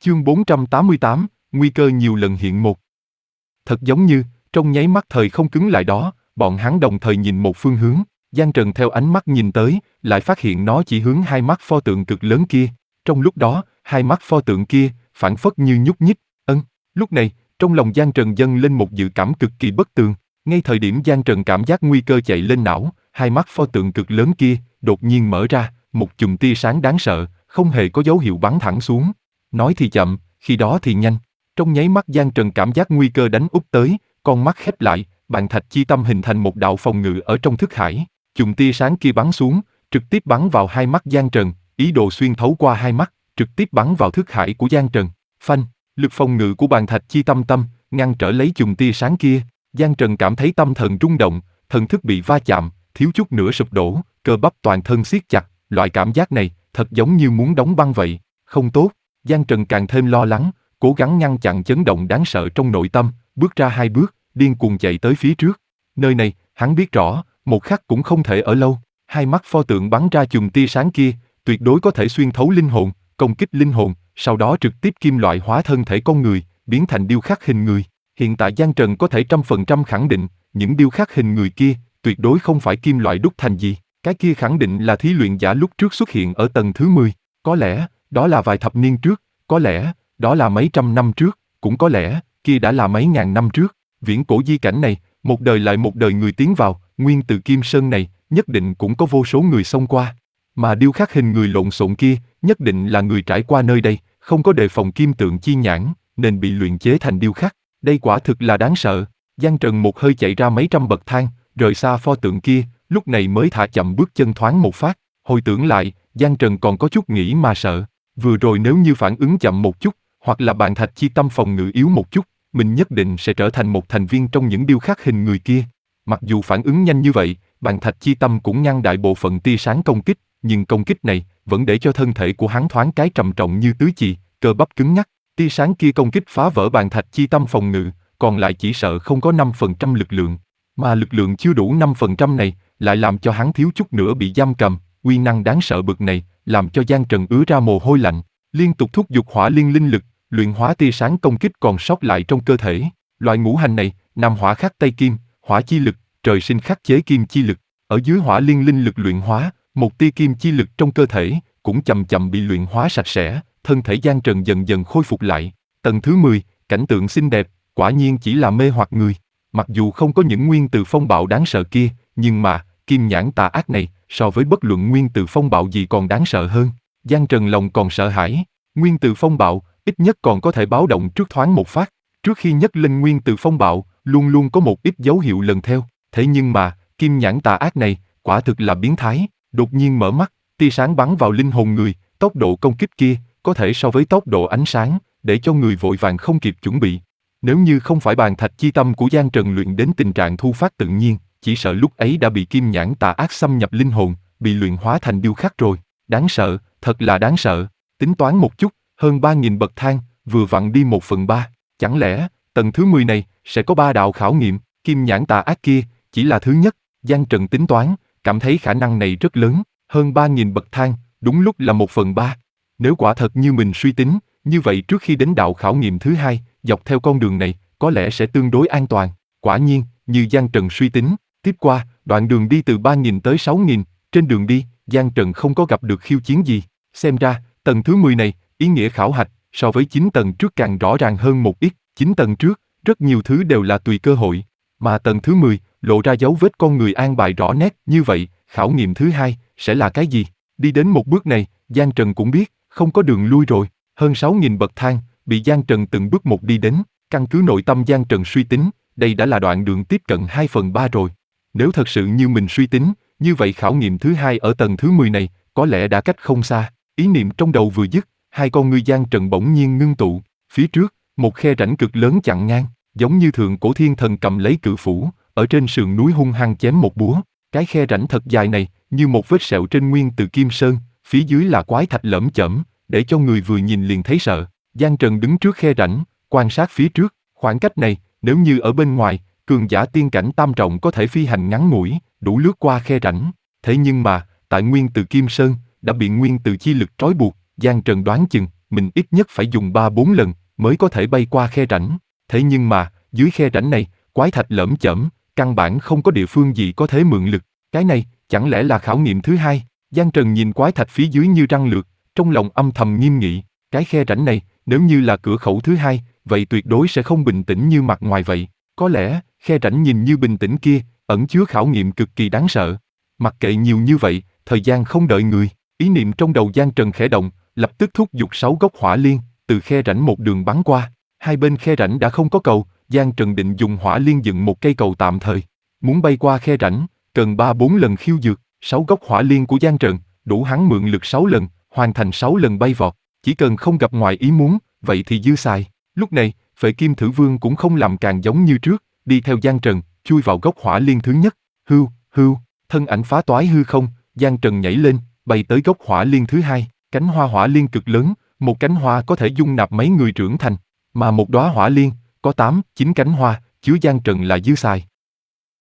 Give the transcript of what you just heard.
Chương 488, nguy cơ nhiều lần hiện một. Thật giống như, trong nháy mắt thời không cứng lại đó, bọn hắn đồng thời nhìn một phương hướng, Giang Trần theo ánh mắt nhìn tới, lại phát hiện nó chỉ hướng hai mắt pho tượng cực lớn kia. Trong lúc đó, hai mắt pho tượng kia, phảng phất như nhúc nhích, Lúc này, trong lòng Giang Trần dâng lên một dự cảm cực kỳ bất tường. Ngay thời điểm Giang Trần cảm giác nguy cơ chạy lên não, hai mắt pho tượng cực lớn kia, đột nhiên mở ra, một chùm tia sáng đáng sợ, không hề có dấu hiệu bắn thẳng xuống. Nói thì chậm, khi đó thì nhanh. Trong nháy mắt Giang Trần cảm giác nguy cơ đánh úp tới, con mắt khép lại, bàn thạch chi tâm hình thành một đạo phòng ngự ở trong thức hải. Chùm tia sáng kia bắn xuống, trực tiếp bắn vào hai mắt Giang Trần, ý đồ xuyên thấu qua hai mắt, trực tiếp bắn vào thức hải của Giang Trần. Phanh, lực phòng ngự của bàn thạch chi tâm ngăn trở lấy chùm tia sáng kia. Giang Trần cảm thấy tâm thần rung động, thần thức bị va chạm, thiếu chút nữa sụp đổ, cơ bắp toàn thân siết chặt. Loại cảm giác này, thật giống như muốn đóng băng vậy. Không tốt. Giang Trần càng thêm lo lắng, cố gắng ngăn chặn chấn động đáng sợ trong nội tâm, bước ra 2 bước, điên cuồng chạy tới phía trước. Nơi này, hắn biết rõ, một khắc cũng không thể ở lâu. Hai mắt pho tượng bắn ra chùm tia sáng kia, tuyệt đối có thể xuyên thấu linh hồn, công kích linh hồn, sau đó trực tiếp kim loại hóa thân thể con người, biến thành điêu khắc hình người. Hiện tại Giang Trần có thể 100% khẳng định, những điêu khắc hình người kia, tuyệt đối không phải kim loại đúc thành gì. Cái kia khẳng định là thí luyện giả lúc trước xuất hiện ở tầng thứ 10. Có lẽ, đó là vài thập niên trước, có lẽ, đó là mấy trăm năm trước, cũng có lẽ, kia đã là mấy ngàn năm trước. Viễn cổ di cảnh này, một đời lại một đời người tiến vào, nguyên từ Kim Sơn này, nhất định cũng có vô số người xông qua. Mà điêu khắc hình người lộn xộn kia, nhất định là người trải qua nơi đây, không có đề phòng kim tượng chi nhãn, nên bị luyện chế thành điêu khắc. Đây quả thực là đáng sợ. Giang Trần một hơi chạy ra mấy trăm bậc thang, rời xa pho tượng kia, lúc này mới thả chậm bước chân thoáng một phát. Hồi tưởng lại, Giang Trần còn có chút nghĩ mà sợ. Vừa rồi nếu như phản ứng chậm một chút, hoặc là bàn thạch chi tâm phòng ngự yếu một chút, mình nhất định sẽ trở thành một thành viên trong những điêu khắc hình người kia. Mặc dù phản ứng nhanh như vậy, bàn thạch chi tâm cũng ngăn đại bộ phận tia sáng công kích, nhưng công kích này vẫn để cho thân thể của hắn thoáng cái trầm trọng như tứ chì, cơ bắp cứng nhắc. Tia sáng kia công kích phá vỡ bàn thạch chi tâm phòng ngự, còn lại chỉ sợ không có 5% lực lượng. Mà lực lượng chưa đủ 5% này, lại làm cho hắn thiếu chút nữa bị giam cầm. Uy năng đáng sợ bực này, làm cho Giang Trần ứa ra mồ hôi lạnh, liên tục thúc giục hỏa liên linh lực, luyện hóa tia sáng công kích còn sót lại trong cơ thể. Loại ngũ hành này, nam hỏa khắc tây kim, hỏa chi lực, trời sinh khắc chế kim chi lực. Ở dưới hỏa liên linh lực luyện hóa, một tia kim chi lực trong cơ thể cũng chậm chậm bị luyện hóa sạch sẽ, thân thể Giang Trần dần dần khôi phục lại. Tầng thứ 10, cảnh tượng xinh đẹp, quả nhiên chỉ là mê hoặc người. Mặc dù không có những nguyên từ phong bạo đáng sợ kia, nhưng mà, kim nhãn tà ác này, so với bất luận nguyên từ phong bạo gì còn đáng sợ hơn. Giang Trần lòng còn sợ hãi, nguyên từ phong bạo, ít nhất còn có thể báo động trước thoáng một phát. Trước khi nhấc lên nguyên từ phong bạo, luôn luôn có một ít dấu hiệu lần theo. Thế nhưng mà, kim nhãn tà ác này, quả thực là biến thái. Đột nhiên mở mắt, tia sáng bắn vào linh hồn người, tốc độ công kích kia, có thể so với tốc độ ánh sáng, để cho người vội vàng không kịp chuẩn bị. Nếu như không phải bàn thạch chi tâm của Giang Trần luyện đến tình trạng thu phát tự nhiên, chỉ sợ lúc ấy đã bị kim nhãn tà ác xâm nhập linh hồn, bị luyện hóa thành điêu khắc rồi. Đáng sợ, thật là đáng sợ. Tính toán một chút, hơn 3.000 bậc thang, vừa vặn đi 1/3. Chẳng lẽ, tầng thứ 10 này, sẽ có 3 đạo khảo nghiệm, kim nhãn tà ác kia, chỉ là thứ nhất. Giang Trần tính toán, cảm thấy khả năng này rất lớn, hơn 3.000 bậc thang, đúng lúc là 1/3. Nếu quả thật như mình suy tính, như vậy trước khi đến đạo khảo nghiệm thứ 2, dọc theo con đường này, có lẽ sẽ tương đối an toàn. Quả nhiên, như Giang Trần suy tính, tiếp qua, đoạn đường đi từ 3.000 tới 6.000, trên đường đi, Giang Trần không có gặp được khiêu chiến gì. Xem ra, tầng thứ 10 này, ý nghĩa khảo hạch, so với 9 tầng trước càng rõ ràng hơn một ít. 9 tầng trước, rất nhiều thứ đều là tùy cơ hội, mà tầng thứ 10, lộ ra dấu vết con người an bài rõ nét. Như vậy, khảo nghiệm thứ 2, sẽ là cái gì? Đi đến một bước này, Giang Trần cũng biết, không có đường lui rồi. Hơn 6.000 bậc thang, bị Giang Trần từng bước một đi đến. Căn cứ nội tâm Giang Trần suy tính, đây đã là đoạn đường tiếp cận 2/3 rồi. Nếu thật sự như mình suy tính, như vậy khảo nghiệm thứ 2 ở tầng thứ 10 này, có lẽ đã cách không xa. Ý niệm trong đầu vừa dứt, hai con ngươi Giang Trần bỗng nhiên ngưng tụ. Phía trước, một khe rãnh cực lớn chặn ngang, giống như thượng cổ thiên thần cầm lấy cự phủ, ở trên sườn núi hung hăng chém một búa. Cái khe rãnh thật dài này, như một vết sẹo trên nguyên từ Kim Sơn, phía dưới là quái thạch lởm chởm, để cho người vừa nhìn liền thấy sợ. Giang Trần đứng trước khe rãnh, quan sát phía trước. Khoảng cách này, nếu như ở bên ngoài, cường giả tiên cảnh tam trọng có thể phi hành ngắn ngủi, đủ lướt qua khe rãnh. Thế nhưng mà, tại nguyên từ Kim Sơn, đã bị nguyên từ chi lực trói buộc, Giang Trần đoán chừng, mình ít nhất phải dùng 3-4 lần mới có thể bay qua khe rãnh. Thế nhưng mà, dưới khe rãnh này, quái thạch lởm chởm, căn bản không có địa phương gì có thể mượn lực. Cái này, chẳng lẽ là khảo nghiệm thứ hai? Giang Trần nhìn quái thạch phía dưới như răng lược, trong lòng âm thầm nghiêm nghị. Cái khe rãnh này, nếu như là cửa khẩu thứ hai, vậy tuyệt đối sẽ không bình tĩnh như mặt ngoài vậy. Có lẽ, khe rãnh nhìn như bình tĩnh kia, ẩn chứa khảo nghiệm cực kỳ đáng sợ. Mặc kệ nhiều như vậy, thời gian không đợi người. Ý niệm trong đầu Giang Trần khẽ động, lập tức thúc giục 6 gốc hỏa liên, từ khe rãnh một đường bắn qua. Hai bên khe rãnh đã không có cầu, Giang Trần định dùng hỏa liên dựng một cây cầu tạm thời. Muốn bay qua khe rãnh, cần 3-4 lần khiêu dược. 6 gốc hỏa liên của Giang Trần, đủ hắn mượn lực 6 lần, hoàn thành 6 lần bay vọt. Chỉ cần không gặp ngoài ý muốn, vậy thì dư xài. Lúc này, Phệ Kim Thử Vương cũng không làm càng giống như trước, đi theo Giang Trần, chui vào gốc hỏa liên thứ nhất. Hưu, hưu, thân ảnh phá toái hư không, Giang Trần nhảy lên, bay tới gốc hỏa liên thứ hai. Cánh hoa hỏa liên cực lớn, một cánh hoa có thể dung nạp mấy người trưởng thành, mà một đóa hỏa liên có 8-9 cánh hoa, chứa Giang Trần là dư xài.